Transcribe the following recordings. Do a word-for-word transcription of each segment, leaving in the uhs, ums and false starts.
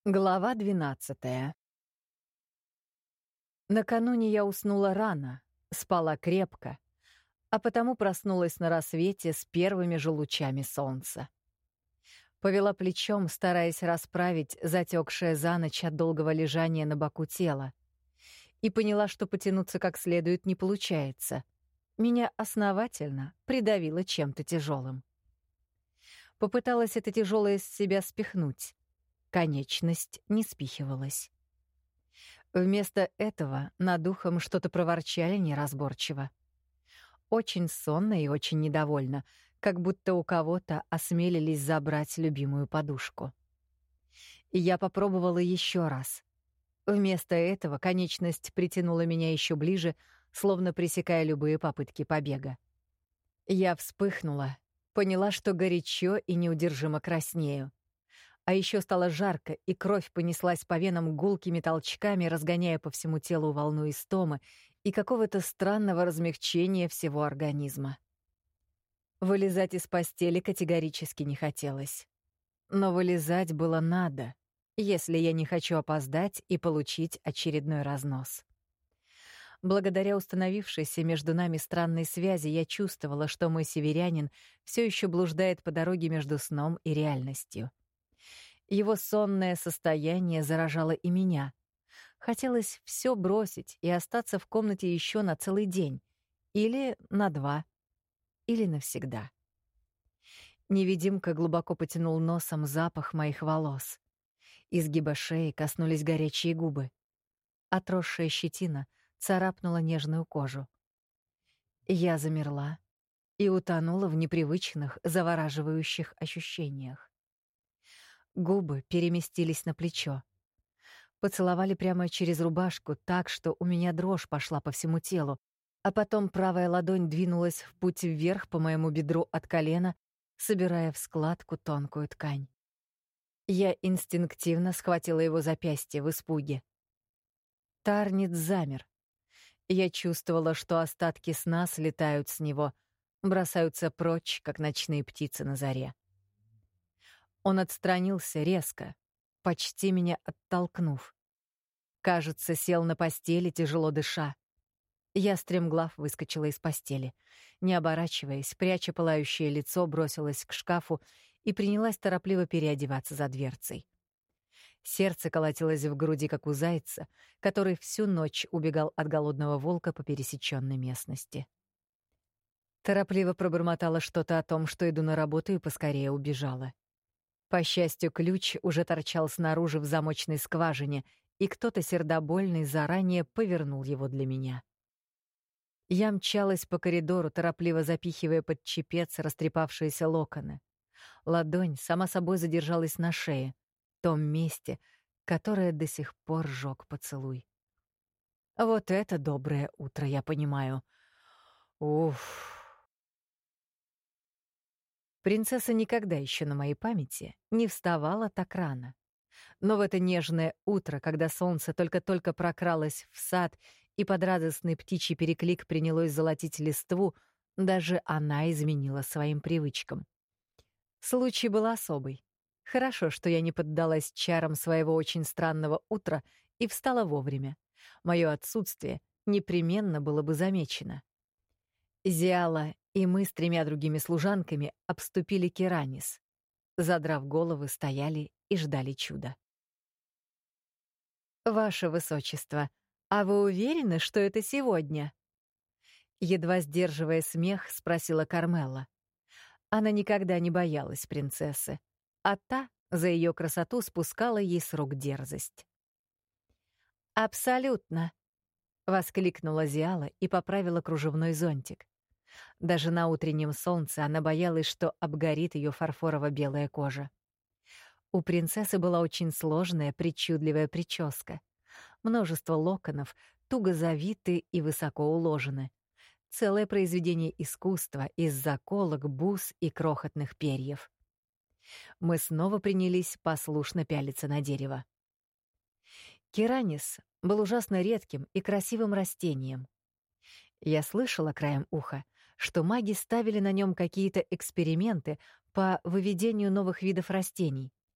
Глава двенадцатая. Накануне я уснула рано, спала крепко, а потому проснулась на рассвете с первыми же лучами солнца. Повела плечом, стараясь расправить затекшее за ночь от долгого лежания на боку тело, и поняла, что потянуться как следует не получается. Меня основательно придавило чем-то тяжелым. Попыталась это тяжелое с себя спихнуть. Конечность не спихивалась. Вместо этого над ухом что-то проворчали неразборчиво. Очень сонно и очень недовольно, как будто у кого-то осмелились забрать любимую подушку. И я попробовала еще раз. Вместо этого конечность притянула меня еще ближе, словно пресекая любые попытки побега. Я вспыхнула, поняла, что горячо и неудержимо краснею. А еще стало жарко, и кровь понеслась по венам гулкими толчками, разгоняя по всему телу волну истомы и какого-то странного размягчения всего организма. Вылезать из постели категорически не хотелось. Но вылезать было надо, если я не хочу опоздать и получить очередной разнос. Благодаря установившейся между нами странной связи я чувствовала, что мой северянин все еще блуждает по дороге между сном и реальностью. Его сонное состояние заражало и меня. Хотелось все бросить и остаться в комнате еще на целый день. Или на два. Или навсегда. Невидимка глубоко потянул носом запах моих волос. Изгиба шеи коснулись горячие губы. Отросшая щетина царапнула нежную кожу. Я замерла и утонула в непривычных, завораживающих ощущениях. Губы переместились на плечо. Поцеловали прямо через рубашку так, что у меня дрожь пошла по всему телу, а потом правая ладонь двинулась в путь вверх по моему бедру от колена, собирая в складку тонкую ткань. Я инстинктивно схватила его запястье в испуге. Тарнит замер. Я чувствовала, что остатки сна слетают с него, бросаются прочь, как ночные птицы на заре. Он отстранился резко, почти меня оттолкнув. Кажется, сел на постели, тяжело дыша. Я стремглав выскочила из постели. Не оборачиваясь, пряча пылающее лицо, бросилась к шкафу и принялась торопливо переодеваться за дверцей. Сердце колотилось в груди, как у зайца, который всю ночь убегал от голодного волка по пересеченной местности. Торопливо пробормотала что-то о том, что иду на работу, и поскорее убежала. По счастью, ключ уже торчал снаружи в замочной скважине, и кто-то сердобольный заранее повернул его для меня. Я мчалась по коридору, торопливо запихивая под чепец растрепавшиеся локоны. Ладонь сама собой задержалась на шее, том месте, которое до сих пор жёг поцелуй. Вот это доброе утро, я понимаю. Уф. Принцесса никогда еще на моей памяти не вставала так рано. Но в это нежное утро, когда солнце только-только прокралось в сад и под радостный птичий переклик принялось золотить листву, даже она изменила своим привычкам. Случай был особый. Хорошо, что я не поддалась чарам своего очень странного утра и встала вовремя. Мое отсутствие непременно было бы замечено. Зиала и мы с тремя другими служанками обступили Керанис. Задрав головы, стояли и ждали чуда. «Ваше Высочество, а вы уверены, что это сегодня?» Едва сдерживая смех, спросила Кармелла. Она никогда не боялась принцессы, а та за ее красоту спускала ей с рук дерзость. «Абсолютно!» — воскликнула Зиала и поправила кружевной зонтик. Даже на утреннем солнце она боялась, что обгорит ее фарфорово-белая кожа. У принцессы была очень сложная, причудливая прическа. Множество локонов, туго завиты и высоко уложены. Целое произведение искусства из заколок, бус и крохотных перьев. Мы снова принялись послушно пялиться на дерево. Керанис был ужасно редким и красивым растением. Я слышала краем уха, что маги ставили на нем какие-то эксперименты по выведению новых видов растений.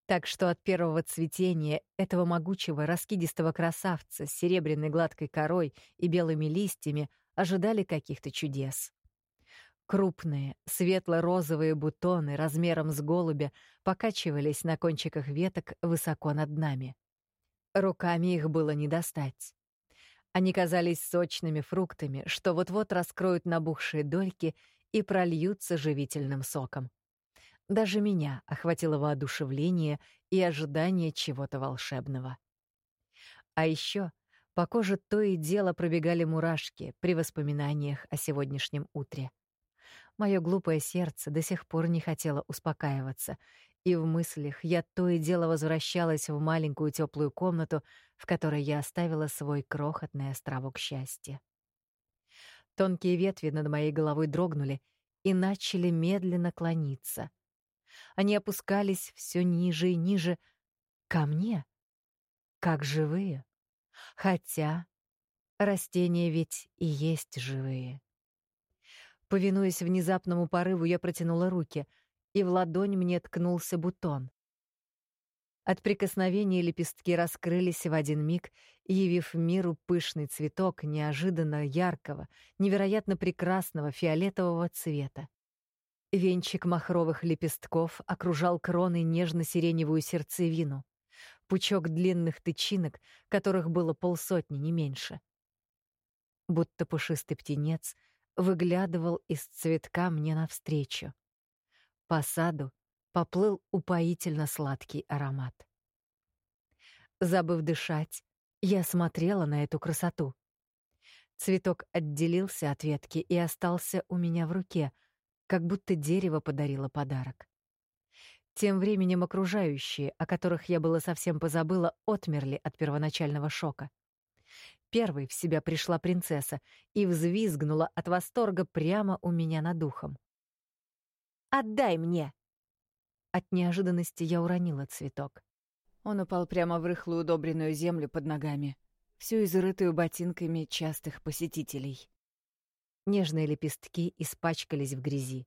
Так что от первого цветения этого могучего раскидистого красавца с серебряной гладкой корой и белыми листьями ожидали каких-то чудес. Крупные, светло-розовые бутоны размером с голубя покачивались на кончиках веток высоко над нами. Руками их было не достать. Они казались сочными фруктами, что вот-вот раскроют набухшие дольки и прольются живительным соком. Даже меня охватило воодушевление и ожидание чего-то волшебного. А еще по коже то и дело пробегали мурашки при воспоминаниях о сегодняшнем утре. Мое глупое сердце до сих пор не хотело успокаиваться, и в мыслях я то и дело возвращалась в маленькую теплую комнату, в которой я оставила свой крохотный островок счастья. Тонкие ветви над моей головой дрогнули и начали медленно клониться. Они опускались все ниже и ниже ко мне, как живые. Хотя растения ведь и есть живые. Повинуясь внезапному порыву, я протянула руки, и в ладонь мне ткнулся бутон. От прикосновения лепестки раскрылись в один миг, явив миру пышный цветок неожиданно яркого, невероятно прекрасного фиолетового цвета. Венчик махровых лепестков окружал кроной нежно-сиреневую сердцевину, пучок длинных тычинок, которых было полсотни, не меньше. Будто пушистый птенец выглядывал из цветка мне навстречу. По саду поплыл упоительно сладкий аромат. Забыв дышать, я смотрела на эту красоту. Цветок отделился от ветки и остался у меня в руке, как будто дерево подарило подарок. Тем временем окружающие, о которых я было совсем позабыла, отмерли от первоначального шока. Первой в себя пришла принцесса и взвизгнула от восторга прямо у меня над ухом. «Отдай мне!» От неожиданности я уронила цветок. Он упал прямо в рыхлую удобренную землю под ногами, всю изрытую ботинками частых посетителей. Нежные лепестки испачкались в грязи.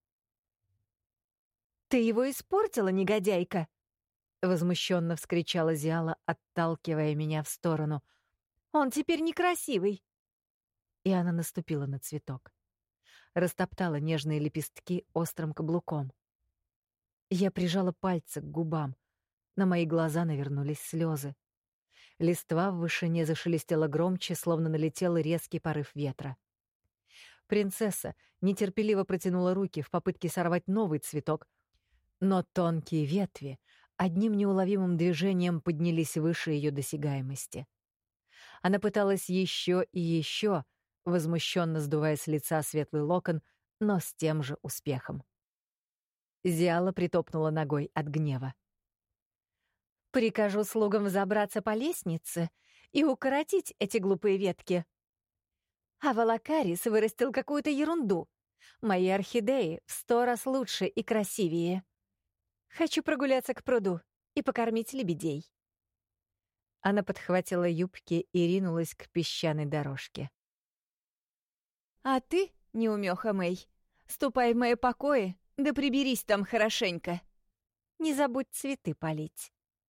«Ты его испортила, негодяйка!» — возмущенно вскричала Зиала, отталкивая меня в сторону. «Он теперь некрасивый!» И она наступила на цветок. Растоптала нежные лепестки острым каблуком. Я прижала пальцы к губам. На мои глаза навернулись слезы. Листва в вышине зашелестела громче, словно налетел резкий порыв ветра. Принцесса нетерпеливо протянула руки в попытке сорвать новый цветок, но тонкие ветви одним неуловимым движением поднялись выше ее досягаемости. Она пыталась еще и еще, возмущенно сдувая с лица светлый локон, но с тем же успехом. Зиала притопнула ногой от гнева. «Прикажу слугам забраться по лестнице и укоротить эти глупые ветки. А Валакарис вырастил какую-то ерунду. Мои орхидеи в сто раз лучше и красивее. Хочу прогуляться к пруду и покормить лебедей». Она подхватила юбки и ринулась к песчаной дорожке. «А ты, неумеха Мэй, ступай в мои покои, да приберись там хорошенько. Не забудь цветы полить».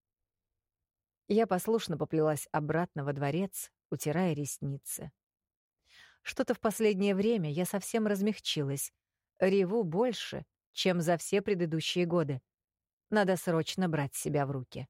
Я послушно поплелась обратно во дворец, утирая ресницы. Что-то в последнее время я совсем размягчилась. Реву больше, чем за все предыдущие годы. Надо срочно брать себя в руки.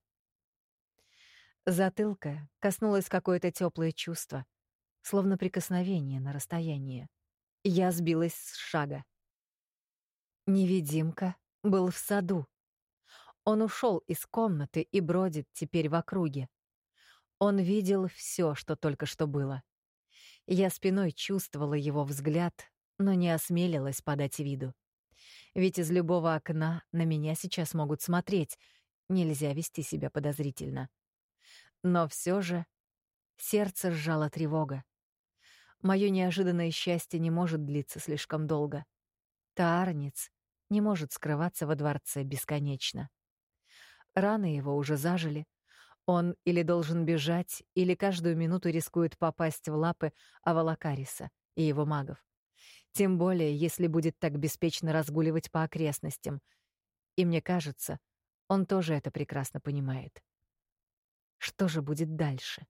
Затылка коснулось какое-то теплое чувство, словно прикосновение на расстоянии. Я сбилась с шага. Невидимка был в саду. Он ушел из комнаты и бродит теперь в округе. Он видел все, что только что было. Я спиной чувствовала его взгляд, но не осмелилась подать виду. Ведь из любого окна на меня сейчас могут смотреть, нельзя вести себя подозрительно. Но все же сердце сжало тревога. Мое неожиданное счастье не может длиться слишком долго. Таарнец не может скрываться во дворце бесконечно. Раны его уже зажили. Он или должен бежать, или каждую минуту рискует попасть в лапы Авалакариса и его магов. Тем более, если будет так беспечно разгуливать по окрестностям. И мне кажется, Он тоже это прекрасно понимает. Что же будет дальше?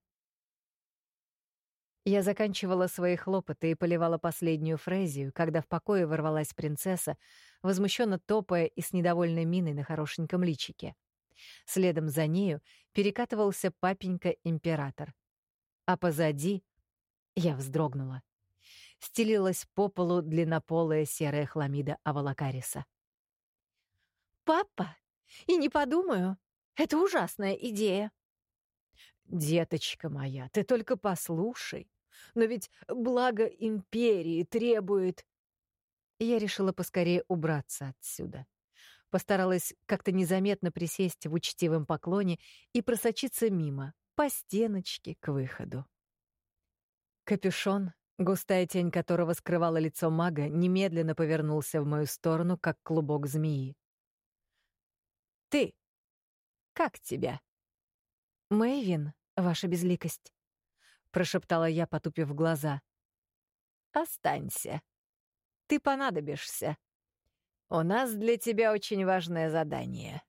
Я заканчивала свои хлопоты и поливала последнюю фрезию, когда в покое ворвалась принцесса, возмущенно топая и с недовольной миной на хорошеньком личике. Следом за нею перекатывался папенька-император. А позади я вздрогнула. Стелилась по полу длиннополая серая хламида Авалакариса. «Папа, и не подумаю, это ужасная идея». «Деточка моя, ты только послушай. Но ведь благо империи требует...» Я решила поскорее убраться отсюда. Постаралась как-то незаметно присесть в учтивом поклоне и просочиться мимо, по стеночке к выходу. Капюшон, густая тень которого скрывала лицо мага, немедленно повернулся в мою сторону, как клубок змеи. «Ты! Как тебя?» «Мэйвин, ваша безликость», — прошептала я, потупив глаза. «Останься. Ты понадобишься. У нас для тебя очень важное задание».